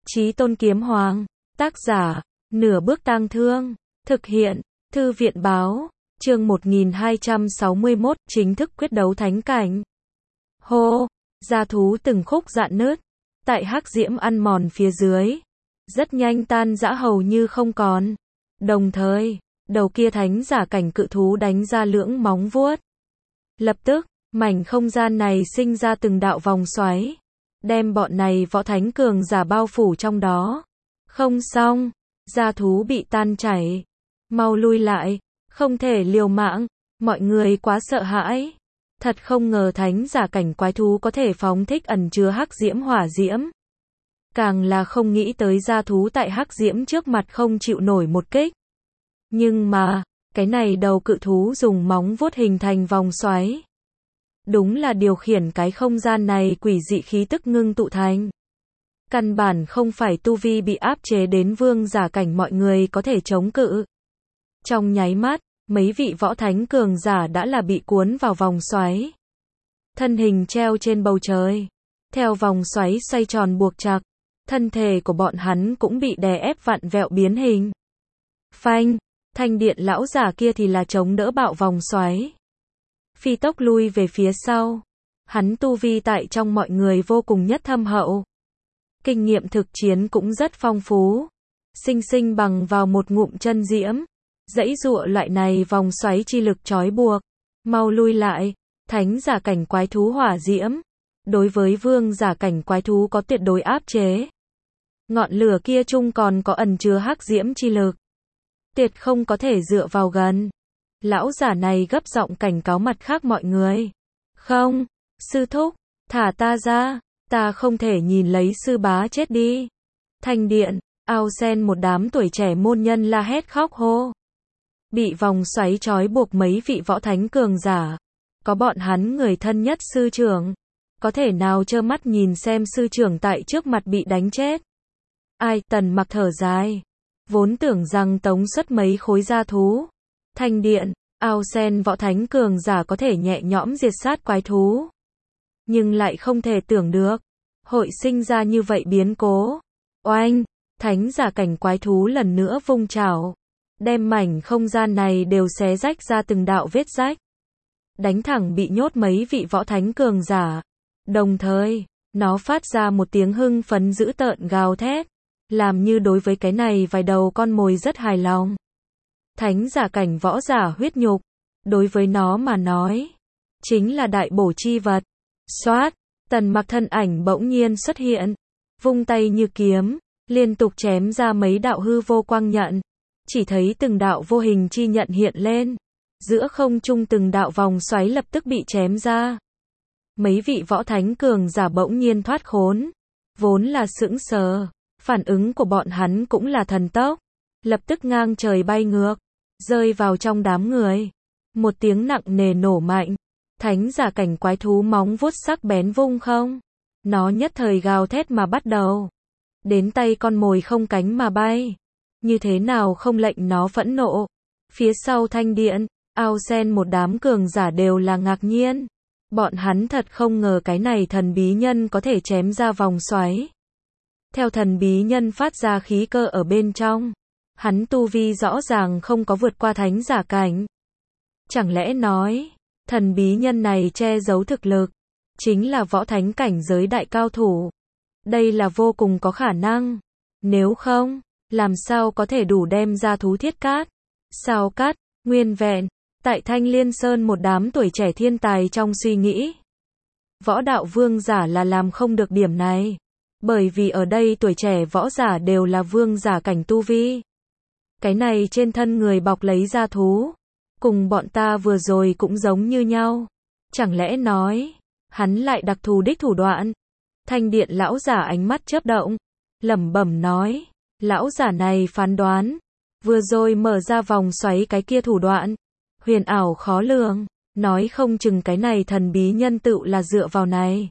Chí Tôn Kiếm Hoàng, tác giả, Nửa Bước Tang Thương, thực hiện, Thư viện Báo, chương 1261, chính thức quyết đấu thánh cảnh. Hô, gia thú từng khúc rạn nứt, tại hắc diễm ăn mòn phía dưới, rất nhanh tan rã hầu như không còn. Đồng thời, đầu kia thánh giả cảnh cự thú đánh ra lưỡng móng vuốt. Lập tức, mảnh không gian này sinh ra từng đạo vòng xoáy, đem bọn này võ thánh cường giả bao phủ trong đó. Không xong, gia thú bị tan chảy. Mau lui lại, không thể liều mạng, mọi người quá sợ hãi. Thật không ngờ thánh giả cảnh quái thú có thể phóng thích ẩn chứa hắc diễm hỏa diễm. Càng là không nghĩ tới gia thú tại hắc diễm trước mặt không chịu nổi một kích. Nhưng mà, cái này đầu cự thú dùng móng vuốt hình thành vòng xoáy. Đúng là điều khiển cái không gian này quỷ dị khí tức ngưng tụ thành. Căn bản không phải tu vi bị áp chế đến vương giả cảnh mọi người có thể chống cự. Trong nháy mắt, mấy vị võ thánh cường giả đã là bị cuốn vào vòng xoáy. Thân hình treo trên bầu trời. Theo vòng xoáy xoay tròn buộc chặt, thân thể của bọn hắn cũng bị đè ép vặn vẹo biến hình. Phanh, thanh điện lão giả kia thì là chống đỡ bạo vòng xoáy. Phi tốc lui về phía sau. Hắn tu vi tại trong mọi người vô cùng nhất thâm hậu. Kinh nghiệm thực chiến cũng rất phong phú. Sinh sinh bằng vào một ngụm chân diễm. Dãy dụa loại này vòng xoáy chi lực trói buộc. Mau lui lại, thánh giả cảnh quái thú hỏa diễm. Đối với vương giả cảnh quái thú có tuyệt đối áp chế. Ngọn lửa kia chung còn có ẩn chứa hắc diễm chi lực. Tuyệt không có thể dựa vào gần. Lão giả này gấp giọng cảnh cáo mặt khác mọi người. Không, sư thúc, thả ta ra, ta không thể nhìn lấy sư bá chết đi. Thanh điện, ao sen một đám tuổi trẻ môn nhân la hét khóc hô. Bị vòng xoáy trói buộc mấy vị võ thánh cường giả. Có bọn hắn người thân nhất sư trưởng. Có thể nào trơ mắt nhìn xem sư trưởng tại trước mặt bị đánh chết. Ai, Tần Mặc thở dài. Vốn tưởng rằng tống xuất mấy khối gia thú. Thanh điện, ao sen võ thánh cường giả có thể nhẹ nhõm diệt sát quái thú. Nhưng lại không thể tưởng được. Hội sinh ra như vậy biến cố. Oanh, thánh giả cảnh quái thú lần nữa vung chảo. Đem mảnh không gian này đều xé rách ra từng đạo vết rách. Đánh thẳng bị nhốt mấy vị võ thánh cường giả. Đồng thời, nó phát ra một tiếng hưng phấn dữ tợn gào thét. Làm như đối với cái này vài đầu con mồi rất hài lòng. Thánh giả cảnh võ giả huyết nhục. Đối với nó mà nói. Chính là đại bổ chi vật. Xoát, Tần Mặc thân ảnh bỗng nhiên xuất hiện. Vung tay như kiếm. Liên tục chém ra mấy đạo hư vô quang nhận. Chỉ thấy từng đạo vô hình chi nhận hiện lên. Giữa không trung từng đạo vòng xoáy lập tức bị chém ra. Mấy vị võ thánh cường giả bỗng nhiên thoát khốn. Vốn là sững sờ. Phản ứng của bọn hắn cũng là thần tốc. Lập tức ngang trời bay ngược. Rơi vào trong đám người. Một tiếng nặng nề nổ mạnh. Thánh giả cảnh quái thú móng vuốt sắc bén vung không. Nó nhất thời gào thét mà bắt đầu. Đến tay con mồi không cánh mà bay. Như thế nào không lệnh nó phẫn nộ. Phía sau thanh điện, ao sen một đám cường giả đều là ngạc nhiên. Bọn hắn thật không ngờ cái này thần bí nhân có thể chém ra vòng xoáy. Theo thần bí nhân phát ra khí cơ ở bên trong. Hắn tu vi rõ ràng không có vượt qua thánh giả cảnh. Chẳng lẽ nói, thần bí nhân này che giấu thực lực, chính là võ thánh cảnh giới đại cao thủ. Đây là vô cùng có khả năng. Nếu không, làm sao có thể đủ đem ra thú thiết cát, sao cát, nguyên vẹn. Tại Thanh Liên Sơn một đám tuổi trẻ thiên tài trong suy nghĩ. Võ đạo vương giả là làm không được điểm này. Bởi vì ở đây tuổi trẻ võ giả đều là vương giả cảnh tu vi. Cái này trên thân người bọc lấy ra thú. Cùng bọn ta vừa rồi cũng giống như nhau. Chẳng lẽ nói, hắn lại đặc thù đích thủ đoạn. Thanh điện lão giả ánh mắt chớp động. Lẩm bẩm nói, lão giả này phán đoán. Vừa rồi mở ra vòng xoáy cái kia thủ đoạn. Huyền ảo khó lường. Nói không chừng cái này thần bí nhân tự là dựa vào này.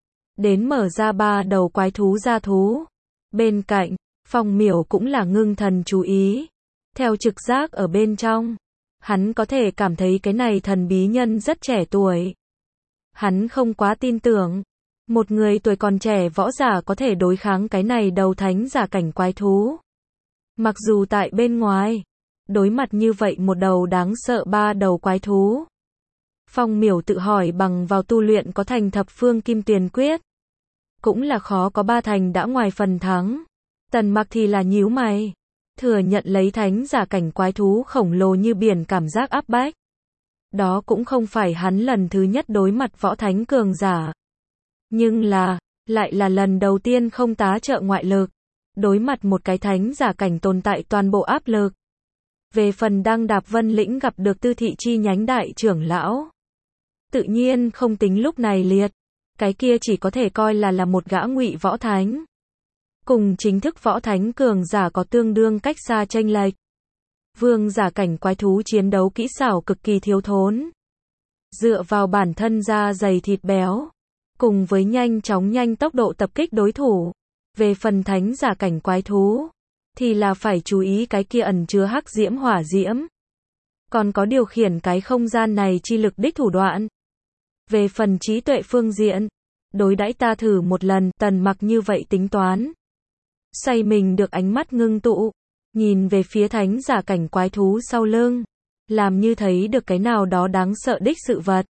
Đến mở ra 3 đầu quái thú gia thú. Bên cạnh, Phong Miểu cũng là ngưng thần chú ý. Theo trực giác ở bên trong, hắn có thể cảm thấy cái này thần bí nhân rất trẻ tuổi. Hắn không quá tin tưởng. Một người tuổi còn trẻ võ giả có thể đối kháng cái này đầu thánh giả cảnh quái thú. Mặc dù tại bên ngoài, đối mặt như vậy một đầu đáng sợ ba đầu quái thú. Phong Miểu tự hỏi bằng vào tu luyện có thành thập phương kim tuyền quyết. Cũng là khó có ba thành đã ngoài phần thắng. Tần Mặc thì là nhíu mày. Thừa nhận lấy thánh giả cảnh quái thú khổng lồ như biển cảm giác áp bách. Đó cũng không phải hắn lần thứ nhất đối mặt võ thánh cường giả. Nhưng lại là lần đầu tiên không tá trợ ngoại lực. Đối mặt một cái thánh giả cảnh tồn tại toàn bộ áp lực. Về phần Đăng Đạp Vân Lĩnh gặp được Tư Thị chi nhánh đại trưởng lão. Tự nhiên không tính lúc này liệt. Cái kia chỉ có thể coi là một gã ngụy võ thánh. Cùng chính thức võ thánh cường giả có tương đương cách xa chênh lệch. Vương giả cảnh quái thú chiến đấu kỹ xảo cực kỳ thiếu thốn. Dựa vào bản thân da dày thịt béo. Cùng với nhanh tốc độ tập kích đối thủ. Về phần thánh giả cảnh quái thú. Thì là phải chú ý cái kia ẩn chứa hắc diễm hỏa diễm. Còn có điều khiển cái không gian này chi lực đích thủ đoạn. Về phần trí tuệ phương diện. Đối đãi ta thử một lần, Tần Mặc như vậy tính toán. Xoay mình được ánh mắt ngưng tụ. Nhìn về phía thánh giả cảnh quái thú sau lưng. Làm như thấy được cái nào đó đáng sợ đích sự vật.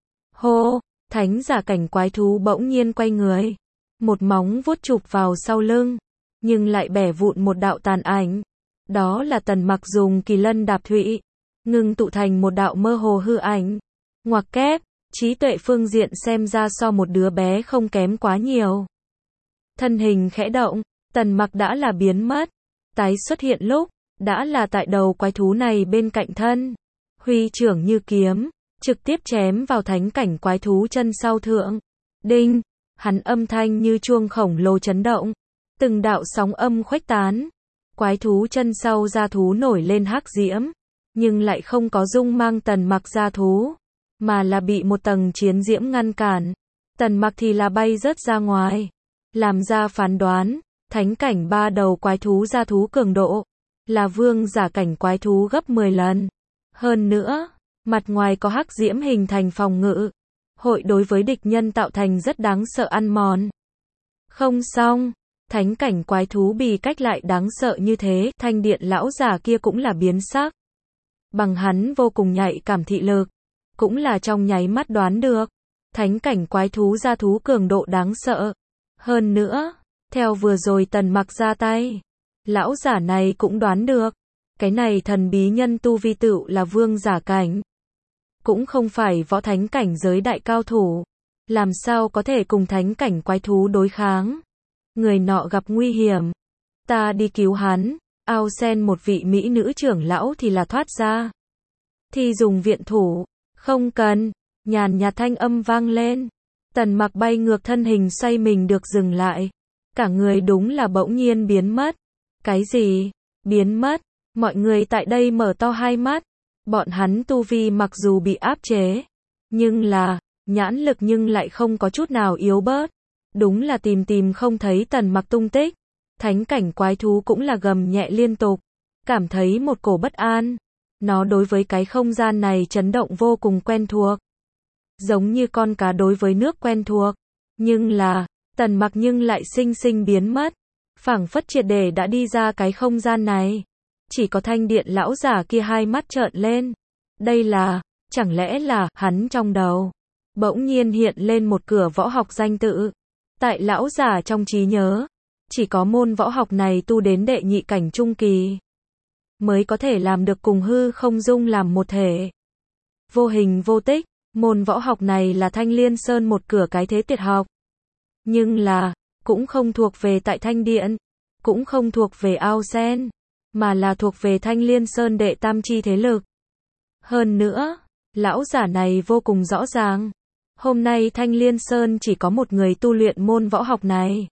Hô, thánh giả cảnh quái thú bỗng nhiên quay người. Một móng vuốt chụp vào sau lưng. Nhưng lại bẻ vụn một đạo tàn ảnh. Đó là Tần Mặc dùng kỳ lân đạp thụy. Ngưng tụ thành một đạo mơ hồ hư ảnh. Ngoặc kép, trí tuệ phương diện xem ra so một đứa bé không kém quá nhiều. Thân hình khẽ động, Tần Mặc đã là biến mất. Tái xuất hiện lúc, đã là tại đầu quái thú này bên cạnh thân. Huy trưởng như kiếm, trực tiếp chém vào thánh cảnh quái thú chân sau thượng. Đinh, hắn âm thanh như chuông khổng lồ chấn động. Từng đạo sóng âm khuếch tán. Quái thú chân sau da thú nổi lên hắc diễm. Nhưng lại không có dung mang Tần Mặc da thú. Mà là bị một tầng chiến diễm ngăn cản. Tần Mặc thì là bay rớt ra ngoài. Làm ra phán đoán. Thánh cảnh ba đầu quái thú da thú cường độ. Là vương giả cảnh quái thú gấp 10 lần. Hơn nữa, mặt ngoài có hắc diễm hình thành phòng ngự. Hội đối với địch nhân tạo thành rất đáng sợ ăn mòn. Không xong. Thánh cảnh quái thú bì cách lại đáng sợ như thế. Thanh điện lão giả kia cũng là biến sắc. Bằng hắn vô cùng nhạy cảm thị lực. Cũng là trong nháy mắt đoán được. Thánh cảnh quái thú da thú cường độ đáng sợ. Hơn nữa, theo vừa rồi Tần Mặc ra tay, lão giả này cũng đoán được. Cái này thần bí nhân tu vi tựu là vương giả cảnh. Cũng không phải võ thánh cảnh giới đại cao thủ. Làm sao có thể cùng thánh cảnh quái thú đối kháng. Người nọ gặp nguy hiểm. Ta đi cứu hắn. Ao sen một vị mỹ nữ trưởng lão thì là thoát ra. Thì dùng viện thủ. Không cần. Nhàn nhạt thanh âm vang lên. Tần Mặc bay ngược thân hình xoay mình được dừng lại. Cả người đúng là bỗng nhiên biến mất. Cái gì? Biến mất? Mọi người tại đây mở to hai mắt. Bọn hắn tu vi mặc dù bị áp chế. Nhưng là, nhãn lực nhưng lại không có chút nào yếu bớt. Đúng là tìm không thấy Tần Mặc tung tích. Thánh cảnh quái thú cũng là gầm nhẹ liên tục. Cảm thấy một cổ bất an. Nó đối với cái không gian này chấn động vô cùng quen thuộc. Giống như con cá đối với nước quen thuộc. Nhưng là, Tần Mặc nhưng lại sinh sinh biến mất. Phảng phất triệt để đã đi ra cái không gian này. Chỉ có thanh điện lão giả kia hai mắt trợn lên. Đây là, chẳng lẽ là, hắn trong đầu. Bỗng nhiên hiện lên một cửa võ học danh tự. Tại lão giả trong trí nhớ. Chỉ có môn võ học này tu đến đệ nhị cảnh trung kỳ. Mới có thể làm được cùng hư không dung làm một thể. Vô hình vô tích. Môn võ học này là Thanh Liên Sơn một cửa cái thế tuyệt học. Nhưng là, cũng không thuộc về tại Thanh Điện. Cũng không thuộc về Ao Sen. Mà là thuộc về Thanh Liên Sơn đệ tam chi thế lực. Hơn nữa, lão giả này vô cùng rõ ràng. Hôm nay Thanh Liên Sơn chỉ có một người tu luyện môn võ học này.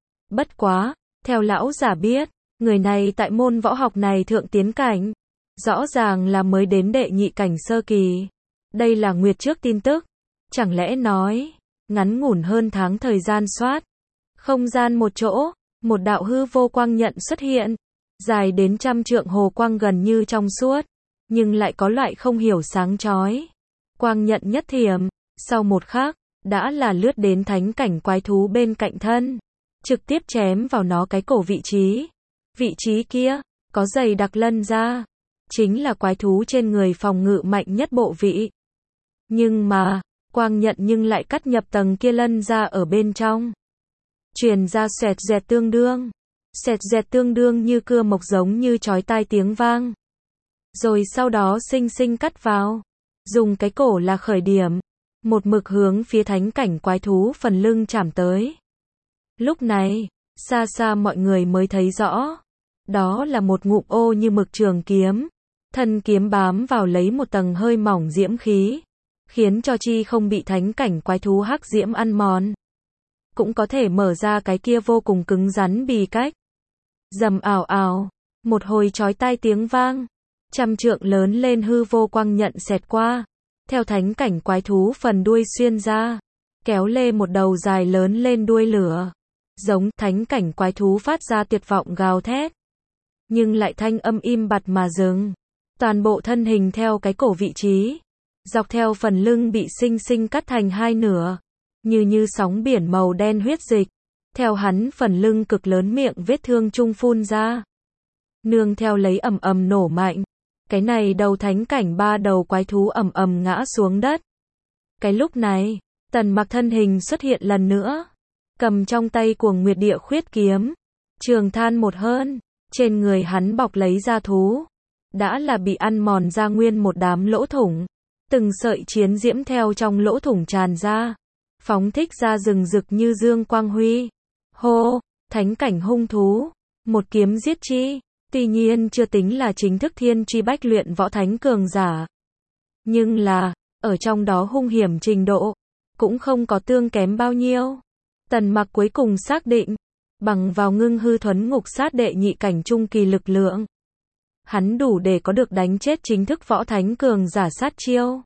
Bất quá, theo lão giả biết, người này tại môn võ học này thượng tiến cảnh. Rõ ràng là mới đến đệ nhị cảnh sơ kỳ. Đây là nguyệt trước tin tức. Chẳng lẽ nói, ngắn ngủn hơn tháng thời gian soát. Không gian một chỗ, một đạo hư vô quang nhận xuất hiện. Dài đến 100 trượng hồ quang gần như trong suốt. Nhưng lại có loại không hiểu sáng chói. Quang nhận nhất thiểm. Sau một khắc, đã là lướt đến thánh cảnh quái thú bên cạnh thân, trực tiếp chém vào nó cái cổ vị trí. Vị trí kia, có dày đặc lân ra, chính là quái thú trên người phòng ngự mạnh nhất bộ vị. Nhưng mà, quang nhận nhưng lại cắt nhập tầng kia lân ra ở bên trong. Truyền ra xoẹt dẹt tương đương. Xoẹt dẹt tương đương như cưa mộc giống như chói tai tiếng vang. Rồi sau đó xinh xinh cắt vào. Dùng cái cổ là khởi điểm. Một mực hướng phía thánh cảnh quái thú phần lưng chạm tới. Lúc này, xa xa mọi người mới thấy rõ. Đó là một ngụm ô như mực trường kiếm. Thân kiếm bám vào lấy một tầng hơi mỏng diễm khí. Khiến cho chi không bị thánh cảnh quái thú hắc diễm ăn mòn. Cũng có thể mở ra cái kia vô cùng cứng rắn bì cách. Rầm ào ào, một hồi chói tai tiếng vang. Trăm trượng lớn lên hư vô quang nhận xẹt qua. Theo thánh cảnh quái thú phần đuôi xuyên ra. Kéo lê một đầu dài lớn lên đuôi lửa. Giống thánh cảnh quái thú phát ra tuyệt vọng gào thét. Nhưng lại thanh âm im bặt mà dừng. Toàn bộ thân hình theo cái cổ vị trí. Dọc theo phần lưng bị xinh xinh cắt thành hai nửa. Như sóng biển màu đen huyết dịch. Theo hắn phần lưng cực lớn miệng vết thương trung phun ra. Nương theo lấy ầm ầm nổ mạnh. Cái này đầu thánh cảnh ba đầu quái thú ầm ầm ngã xuống đất. Cái lúc này, Tần Mặc thân hình xuất hiện lần nữa. Cầm trong tay Cuồng Nguyệt Địa Khuyết kiếm. Trường than một hơn. Trên người hắn bọc lấy da thú. Đã là bị ăn mòn ra nguyên một đám lỗ thủng. Từng sợi chiến diễm theo trong lỗ thủng tràn ra. Phóng thích ra rừng rực như dương quang huy. Hô, thánh cảnh hung thú. Một kiếm giết chi. Tuy nhiên chưa tính là chính thức thiên truy bách luyện võ thánh cường giả. Nhưng là, ở trong đó hung hiểm trình độ. Cũng không có tương kém bao nhiêu. Tần Mặc cuối cùng xác định. Bằng vào ngưng hư thuấn ngục sát đệ nhị cảnh trung kỳ lực lượng. Hắn đủ để có được đánh chết chính thức võ thánh cường giả sát chiêu.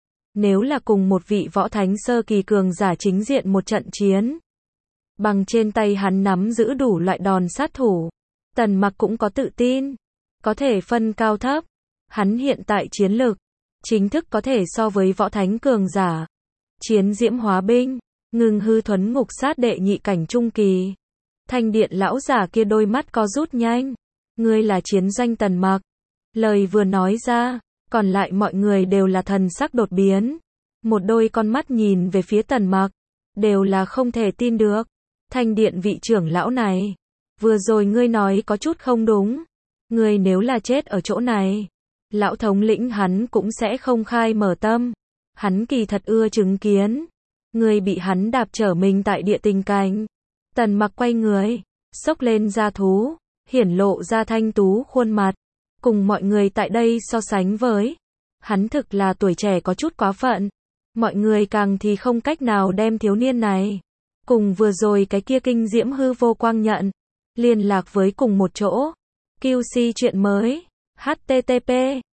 Nếu là cùng một vị võ thánh sơ kỳ cường giả chính diện một trận chiến. Bằng trên tay hắn nắm giữ đủ loại đòn sát thủ. Tần Mặc cũng có tự tin. Có thể phân cao thấp. Hắn hiện tại chiến lực. Chính thức có thể so với võ thánh cường giả. Chiến diễm hóa binh. Ngưng hư thuấn ngục sát đệ nhị cảnh trung kỳ. Thanh điện lão giả kia đôi mắt co rút nhanh. Ngươi là chiến doanh Tần Mặc. Lời vừa nói ra. Còn lại mọi người đều là thần sắc đột biến. Một đôi con mắt nhìn về phía Tần Mặc. Đều là không thể tin được. Thanh điện vị trưởng lão này. Vừa rồi ngươi nói có chút không đúng. Ngươi nếu là chết ở chỗ này. Lão thống lĩnh hắn cũng sẽ không khai mở tâm. Hắn kỳ thật ưa chứng kiến. Ngươi bị hắn đạp trở mình tại địa tình cảnh. Tần Mặc quay người. Xốc lên da thú. Hiển lộ ra thanh tú khuôn mặt. Cùng mọi người tại đây so sánh với. Hắn thực là tuổi trẻ có chút quá phận. Mọi người càng thì không cách nào đem thiếu niên này. Cùng vừa rồi cái kia kinh diễm hư vô quang nhận. Liên lạc với cùng một chỗ. QC chuyện mới. http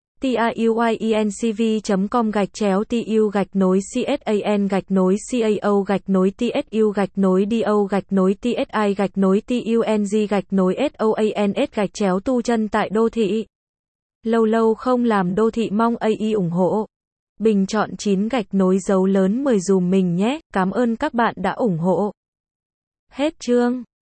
tuyuiencv.com/TU-nối-CAO-TIU-TSU-TUNG-TUNG tu chân tại đô thị. Lâu lâu không làm đô thị mong AI ủng hộ. Bình chọn 9 gạch nối dấu lớn 10 dùm mình nhé. Cảm ơn các bạn đã ủng hộ. Hết chương.